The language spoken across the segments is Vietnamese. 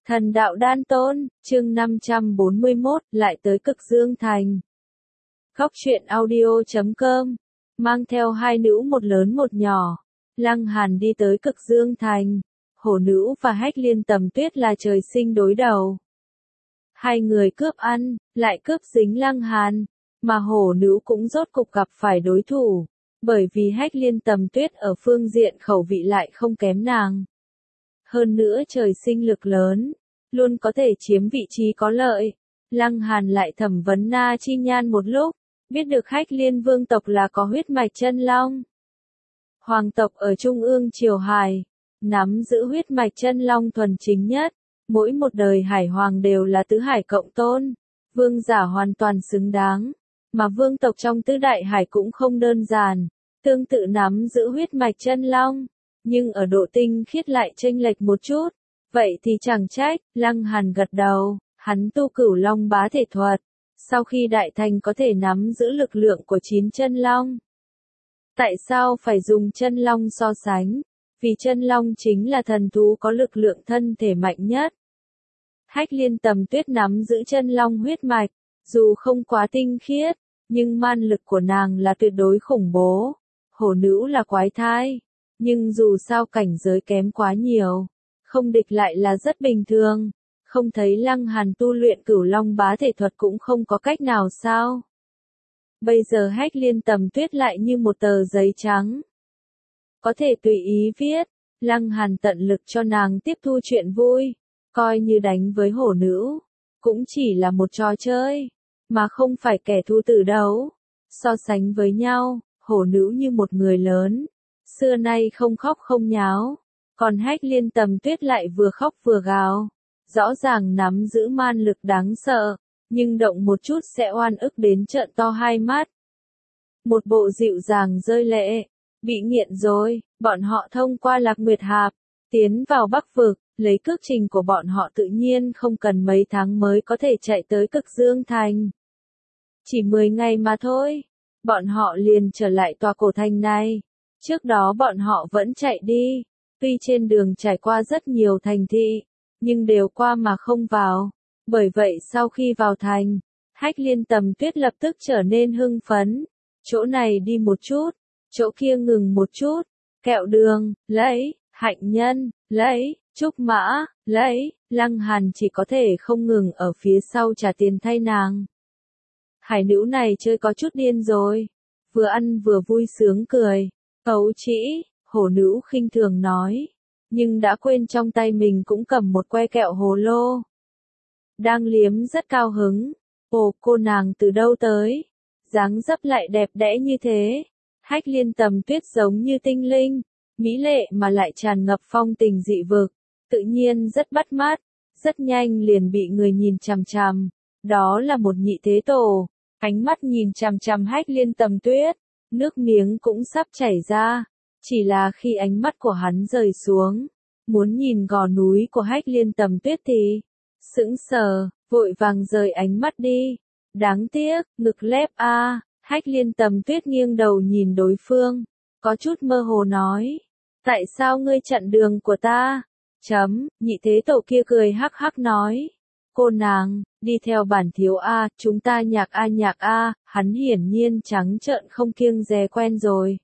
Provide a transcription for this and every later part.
Thần đạo đan tôn, chương 541, lại tới Cực Dương Thành. Khóc chuyện audio.com, mang theo hai nữ một lớn một nhỏ. Lăng Hàn đi tới Cực Dương Thành. Hổ nữ và Hách Liên Tầm Tuyết là trời sinh đối đầu. Hai người cướp ăn, lại cướp dính Lăng Hàn, mà hổ nữ cũng rốt cục gặp phải đối thủ, bởi vì Hách Liên Tầm Tuyết ở phương diện khẩu vị lại không kém nàng. Hơn nữa trời sinh lực lớn, luôn có thể chiếm vị trí có lợi. Lăng Hàn lại thẩm vấn Na Chi Nhan một lúc, biết được Hách Liên vương tộc là có huyết mạch chân long. Hoàng tộc ở Trung ương Triều Hải, nắm giữ huyết mạch chân long thuần chính nhất, mỗi một đời hải hoàng đều là tứ hải cộng tôn, vương giả hoàn toàn xứng đáng, mà vương tộc trong tứ đại hải cũng không đơn giản, tương tự nắm giữ huyết mạch chân long. Nhưng ở độ tinh khiết lại chênh lệch một chút, vậy thì chẳng trách. Lăng Hàn gật đầu, hắn tu Cửu Long bá thể thuật, sau khi đại thành có thể nắm giữ lực lượng của 9 chân long. Tại sao phải dùng chân long so sánh? Vì chân long chính là thần thú có lực lượng thân thể mạnh nhất. Hách Liên Tầm Tuyết nắm giữ chân long huyết mạch, dù không quá tinh khiết, nhưng man lực của nàng là tuyệt đối khủng bố. Hổ nữ là quái thai, nhưng dù sao cảnh giới kém quá nhiều, không địch lại là rất bình thường. Không thấy Lăng Hàn tu luyện Cửu Long bá thể thuật cũng không có cách nào sao? Bây giờ Hách Liên Tầm Tuyết lại như một tờ giấy trắng, có thể tùy ý viết. Lăng Hàn tận lực cho nàng tiếp thu chuyện vui, coi như đánh với hổ nữ, cũng chỉ là một trò chơi, mà không phải kẻ thù tử đấu. So sánh với nhau, hổ nữ như một người lớn, xưa nay không khóc không nháo, còn Hách Liên Tầm Tuyết lại vừa khóc vừa gào, rõ ràng nắm giữ man lực đáng sợ, nhưng động một chút sẽ oan ức đến trợn to hai mắt. Một bộ dịu dàng rơi lệ, bị nghiện rồi. Bọn họ thông qua Lạc Nguyệt Hạp, tiến vào Bắc Vực, lấy cước trình của bọn họ tự nhiên không cần mấy tháng mới có thể chạy tới Cực Dương Thành. Chỉ 10 ngày mà thôi, bọn họ liền trở lại tòa cổ thành này. Trước đó bọn họ vẫn chạy đi, tuy trên đường trải qua rất nhiều thành thị, nhưng đều qua mà không vào. Bởi vậy sau khi vào thành, Hách Liên Tầm Tuyết lập tức trở nên hưng phấn. Chỗ này đi một chút, chỗ kia ngừng một chút, kẹo đường, lấy, hạnh nhân, lấy, trúc mã, lấy. Lăng Hàn chỉ có thể không ngừng ở phía sau trả tiền thay nàng. Hải nữ này chơi có chút điên rồi, vừa ăn vừa vui sướng cười. Cấu trĩ, hổ nữ khinh thường nói, nhưng đã quên trong tay mình cũng cầm một que kẹo hồ lô. Đang liếm rất cao hứng. Ồ, cô nàng từ đâu tới? Dáng dấp lại đẹp đẽ như thế. Hách Liên Tầm Tuyết giống như tinh linh, mỹ lệ mà lại tràn ngập phong tình dị vực, tự nhiên rất bắt mắt, rất nhanh liền bị người nhìn chằm chằm. Đó là một nhị thế tổ, ánh mắt nhìn chằm chằm Hách Liên Tầm Tuyết, nước miếng cũng sắp chảy ra, chỉ là khi ánh mắt của hắn rời xuống, muốn nhìn gò núi của Hách Liên Tầm Tuyết thì sững sờ, vội vàng rời ánh mắt đi. Đáng tiếc, ngực lép a. Hách Liên Tầm Tuyết nghiêng đầu nhìn đối phương, có chút mơ hồ nói, tại sao ngươi chặn đường của ta? Nhị thế tổ kia cười hắc hắc nói, cô nàng, đi theo bản thiếu a, chúng ta nhạc a, hắn hiển nhiên trắng trợn không kiêng dè quen rồi.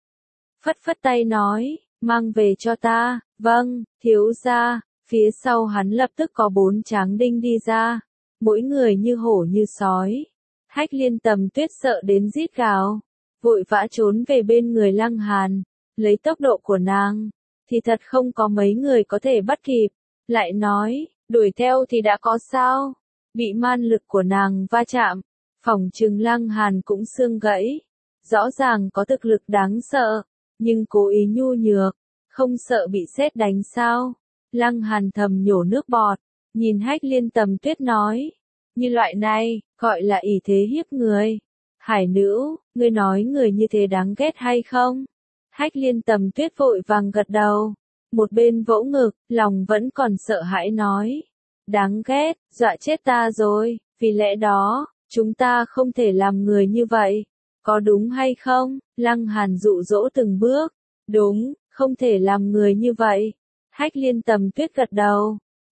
Phất phất tay nói, mang về cho ta. Vâng, thiếu gia. Phía sau hắn lập tức có 4 tráng đinh đi ra, mỗi người như hổ như sói. Hách Liên Tầm Tuyết sợ đến rít gào, vội vã trốn về bên người Lăng Hàn. Lấy tốc độ của nàng, thì thật không có mấy người có thể bắt kịp. Lại nói, đuổi theo thì đã có sao? Bị man lực của nàng va chạm, phỏng chừng Lăng Hàn cũng xương gãy. Rõ ràng có thực lực đáng sợ, nhưng cố ý nhu nhược, không sợ bị sét đánh sao? Lăng Hàn thầm nhổ nước bọt, nhìn Hách Liên Tầm Tuyết nói, như loại này, gọi là ỷ thế hiếp người. Hải nữ, ngươi nói người như thế đáng ghét hay không? Hách Liên Tầm Tuyết vội vàng gật đầu, một bên vỗ ngực, lòng vẫn còn sợ hãi nói, đáng ghét, dọa chết ta rồi, vì lẽ đó, chúng ta không thể làm người như vậy, có đúng hay không? Lăng Hàn dụ dỗ từng bước, đúng, không thể làm người như vậy. Hách Liên Tầm Tuyết gật đầu,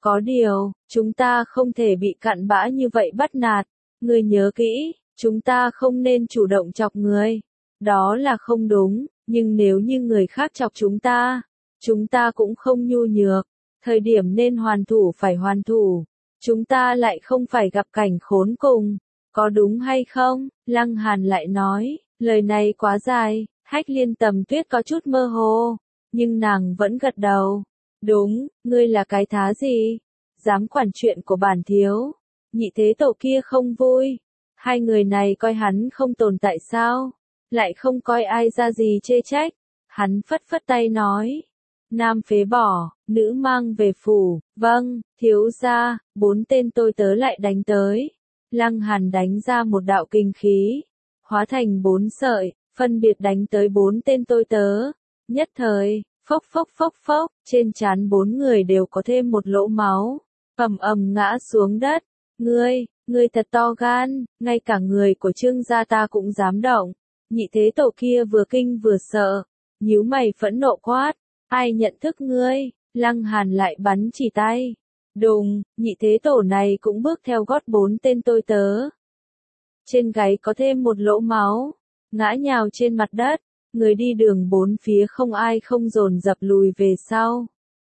Có điều, chúng ta không thể bị cặn bã như vậy bắt nạt. Ngươi nhớ kỹ, chúng ta không nên chủ động chọc người. Đó là không đúng, nhưng nếu như người khác chọc chúng ta cũng không nhu nhược. Thời điểm nên hoàn thủ phải hoàn thủ. Chúng ta lại không phải gặp cảnh khốn cùng. Có đúng hay không? Lăng Hàn lại nói, lời này quá dài, Hách Liên Tầm Tuyết có chút mơ hồ, nhưng nàng vẫn gật đầu. Đúng, ngươi là cái thá gì? Dám quản chuyện của bản thiếu. Nhị thế tổ kia không vui. Hai người này coi hắn không tồn tại sao? Lại không coi ai ra gì chê trách. Hắn phất phất tay nói. Nam phế bỏ, nữ mang về phủ. Vâng, thiếu gia, 4 tên tôi tớ lại đánh tới. Lăng Hàn đánh ra một đạo kinh khí, hóa thành 4 sợi, phân biệt đánh tới 4 tên tôi tớ. Nhất thời, phốc phốc phốc phốc, trên trán 4 người đều có thêm một lỗ máu, ầm ầm ngã xuống đất. Ngươi thật to gan, ngay cả người của Trương gia ta cũng dám động. Nhị thế tổ kia vừa kinh vừa sợ, nhíu mày phẫn nộ quát, ai nhận thức ngươi? Lăng Hàn lại bắn chỉ tay. Đùng, nhị thế tổ này cũng bước theo gót 4 tên tôi tớ. Trên gáy có thêm một lỗ máu, ngã nhào trên mặt đất, người đi đường bốn phía không ai không dồn dập lùi về sau.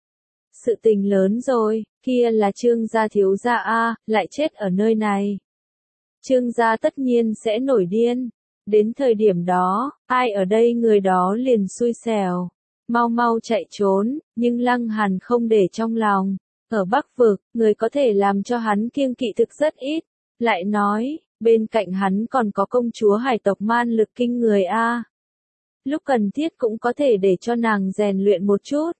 Sự tình lớn rồi, kia là Trương gia thiếu gia a, lại chết ở nơi này. Trương gia tất nhiên sẽ nổi điên. Đến thời điểm đó, ai ở đây người đó liền xui xẻo. Mau mau chạy trốn, nhưng Lăng Hàn không để trong lòng. Ở Bắc Vực, người có thể làm cho hắn kiêng kỵ thực rất ít. Lại nói, bên cạnh hắn còn có công chúa hải tộc man lực kinh người a. Lúc cần thiết cũng có thể để cho nàng rèn luyện một chút.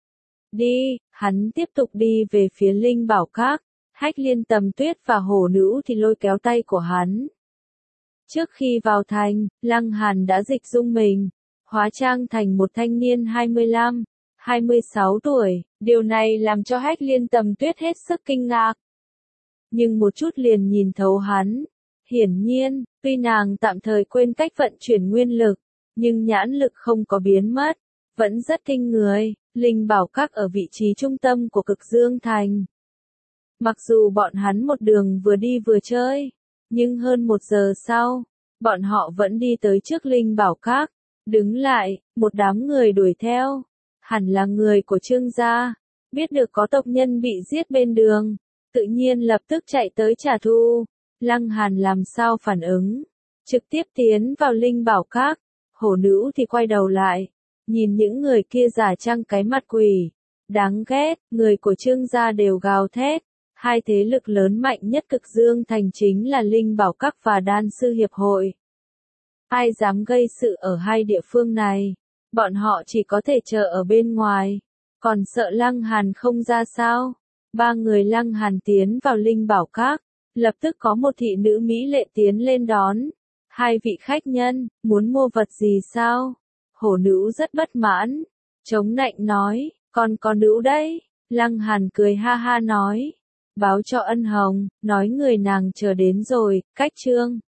Đi, hắn tiếp tục đi về phía Linh Bảo Các. Hách Liên Tầm Tuyết và Hổ Nữ thì lôi kéo tay của hắn. Trước khi vào thành, Lăng Hàn đã dịch dung mình, hóa trang thành một thanh niên 25, 26 tuổi, điều này làm cho Hách Liên Tầm Tuyết hết sức kinh ngạc. Nhưng một chút liền nhìn thấu hắn. Hiển nhiên, tuy nàng tạm thời quên cách vận chuyển nguyên lực, nhưng nhãn lực không có biến mất, vẫn rất kinh người. Linh Bảo Các ở vị trí trung tâm của Cực Dương Thành. Mặc dù bọn hắn một đường vừa đi vừa chơi, nhưng hơn 1 giờ sau, bọn họ vẫn đi tới trước Linh Bảo Các, đứng lại, một đám người đuổi theo, hẳn là người của Trương gia, biết được có tộc nhân bị giết bên đường, tự nhiên lập tức chạy tới trả thù. Lăng Hàn làm sao phản ứng, trực tiếp tiến vào Linh Bảo Các. Hổ Nữ thì quay đầu lại, nhìn những người kia giả trang cái mặt quỷ, đáng ghét. Người của Trương gia đều gào thét. Hai thế lực lớn mạnh nhất Cực Dương Thành chính là Linh Bảo Các và Đan Sư Hiệp Hội. Ai dám gây sự ở hai địa phương này, bọn họ chỉ có thể chờ ở bên ngoài. Còn sợ Lăng Hàn không ra sao? 3 người Lăng Hàn tiến vào Linh Bảo Các, lập tức có một thị nữ mỹ lệ tiến lên đón. 2 vị khách nhân, muốn mua vật gì sao? Hổ Nữ rất bất mãn, chống nạnh nói, con nữ đấy. Lăng Hàn cười ha ha nói, báo cho Ân Hồng, nói người nàng chờ đến rồi. Cách Trương